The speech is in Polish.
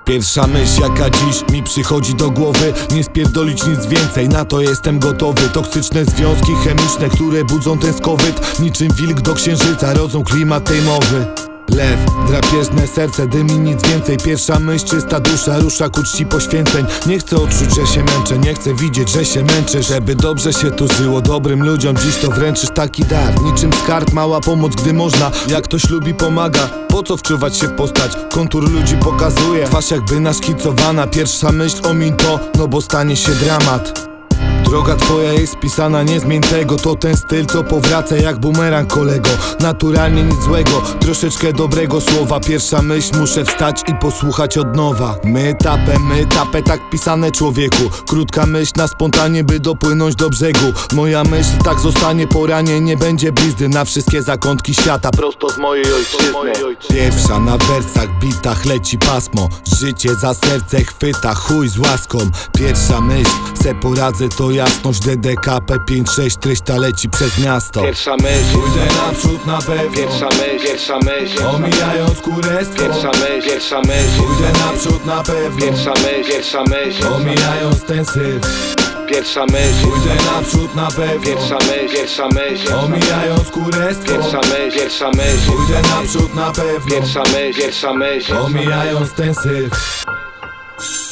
Pierwsza myśl jaka dziś mi przychodzi do głowy: nie spierdolić nic więcej, na to jestem gotowy. Toksyczne związki chemiczne, które budzą ten skowyt. Niczym wilk do księżyca rodzą klimat tej mowy. Lew, drapieżne serce, dymi nic więcej. Pierwsza myśl, czysta dusza, rusza ku czci poświęceń. Nie chcę odczuć, że się męczę, nie chcę widzieć, że się męczę. Żeby dobrze się tu żyło, dobrym ludziom dziś to wręczysz taki dar. Niczym skarb, mała pomoc, gdy można. Jak ktoś lubi, pomaga. Po co wczuwać się w postać? Kontur ludzi pokazuje, twarz jakby naszkicowana. Pierwsza myśl, omiń to, no bo stanie się dramat. Droga twoja jest spisana, nie zmień tego. To ten styl, co powraca jak bumerang, kolego. Naturalnie nic złego, troszeczkę dobrego słowa. Pierwsza myśl, muszę wstać i posłuchać od nowa. My tapę, tak pisane człowieku. Krótka myśl na spontanie, by dopłynąć do brzegu. Moja myśl tak zostanie po ranie, nie będzie blizny na wszystkie zakątki świata, prosto z mojej ojczyzny. Pierwsza na wersach, bitach leci pasmo. Życie za serce chwyta, chuj z łaską. Pierwsza myśl, se poradzę, to jasność. DDKP 5-6, treść ta leci przez miasto. Pierwsza myśl, pójdę naprzód na pewno. pierwsza myśl, omijając kurestwo. pierwsza myśl, pójdę naprzód na pewno. pierwsza myśl, omijając ten syf. pierwsza myśl, pójdę naprzód na pewno. pierwsza myśl, omijając kurestwo. pierwsza myśl, pójdę naprzód na pewno. pierwsza myśl, omijając ten syf.